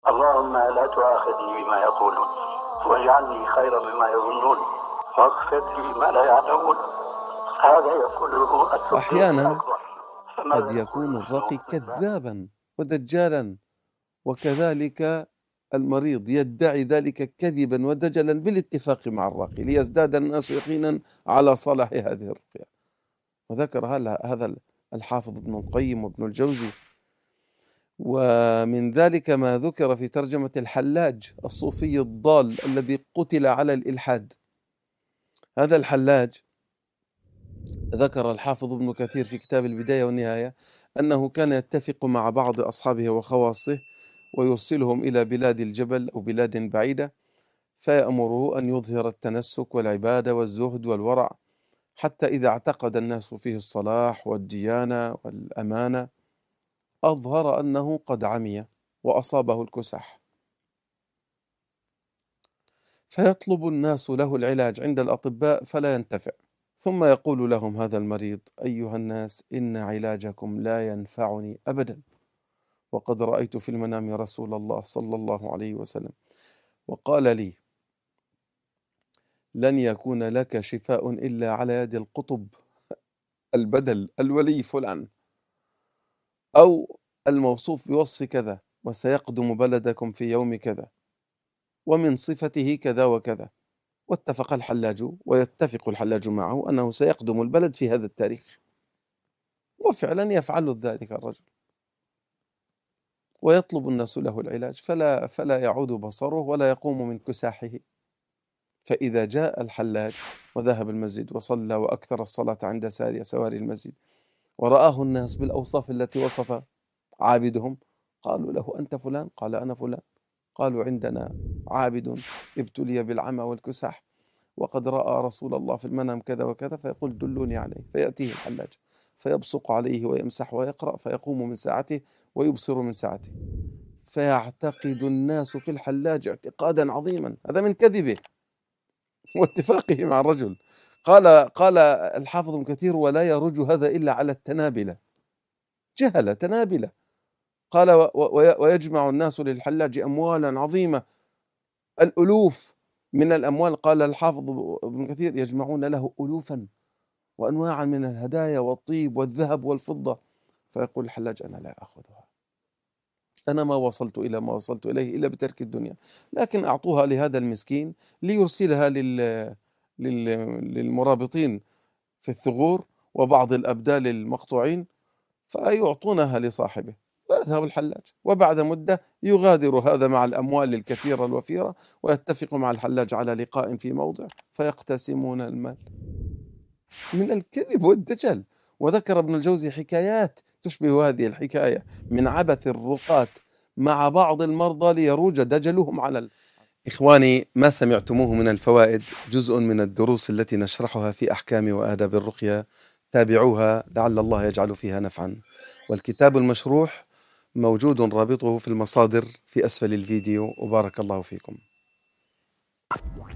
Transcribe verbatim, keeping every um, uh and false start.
اللهم لا تؤاخذني بما يقولون واجعلني خيرا مما يظنون واغفر لي ما لا يعلمون. هذا يقوله السفيه وأحيانا الأكبر. قد فماذا يقول يكون الرقي المسلمون في ذلك؟ كذابا ودجالا، وكذلك المريض يدعي ذلك كذبا ودجلا بالاتفاق مع الراقي ليزداد الناس يقينا على صلاح هذه الرقية. وذكر هذا الحافظ ابن القيم وابن الجوزي. ومن ذلك ما ذكر في ترجمة الحلاج الصوفي الضال الذي قتل على الإلحاد. هذا الحلاج ذكر الحافظ ابن كثير في كتاب البداية والنهاية أنه كان يتفق مع بعض أصحابه وخواصه ويرسلهم إلى بلاد الجبل أو بلاد بعيدة، فيأمره أن يظهر التنسك والعبادة والزهد والورع، حتى إذا اعتقد الناس فيه الصلاح والديانة والأمانة أظهر أنه قد عمي وأصابه الكسح، فيطلب الناس له العلاج عند الأطباء فلا ينتفع، ثم يقول لهم هذا المريض: أيها الناس، إن علاجكم لا ينفعني أبدا، وقد رأيت في المنام رسول الله صلى الله عليه وسلم وقال لي: لن يكون لك شفاء إلا على يد القطب البدل الولي فلان، أو الموصوف بوصف كذا، وسيقدم بلدكم في يوم كذا، ومن صفته كذا وكذا. واتفق الحلاج ويتفق الحلاج معه أنه سيقدم البلد في هذا التاريخ، وفعلا يفعل ذلك الرجل، ويطلب الناس له العلاج فلا, فلا يعود بصره ولا يقوم من كساحه. فإذا جاء الحلاج وذهب المسجد وصلى وأكثر الصلاة عند سواري المسجد، ورآه الناس بالأوصاف التي وصف عابدهم، قالوا له: أنت فلان؟ قال: أنا فلان. قالوا: عندنا عابد ابتلي بالعمى والكسح، وقد رأى رسول الله في المنام كذا وكذا. فيقول: دلوني عليه. فيأتيه الحلاج فيبصق عليه ويمسح ويقرأ، فيقوم من ساعته ويبصر من ساعته، فيعتقد الناس في الحلاج اعتقادا عظيما. هذا من كذبه واتفاقه مع الرجل. قال قال الحافظ ابن كثير: ولا يرج هذا إلا على التنابلة، جهل تنابلة. قال: ويجمع الناس للحلاج أموالا عظيمة، الألوف من الأموال. قال الحافظ ابن كثير: يجمعون له ألوفا وأنواعا من الهدايا والطيب والذهب والفضة. فيقول الحلاج: أنا لا أخذها، أنا ما وصلت إلى ما وصلت إليه إلا بترك الدنيا، لكن أعطوها لهذا المسكين ليرسلها لل... لل... للمرابطين في الثغور وبعض الأبدال المقطوعين فيعطونها لصاحبه. ويذهب الحلاج، وبعد مدة يغادر هذا مع الأموال الكثيرة الوفيرة، ويتفق مع الحلاج على لقاء في موضع فيقتسمون المال. من الكذب والدجل. وذكر ابن الجوزي حكايات تشبه هذه الحكاية من عبث الرقاة مع بعض المرضى ليروج دجلهم على ال... إخواني، ما سمعتموه من الفوائد جزء من الدروس التي نشرحها في أحكام وآداب الرقية، تابعوها لعل الله يجعل فيها نفعا. والكتاب المشروح موجود رابطه في المصادر في أسفل الفيديو، وبارك الله فيكم.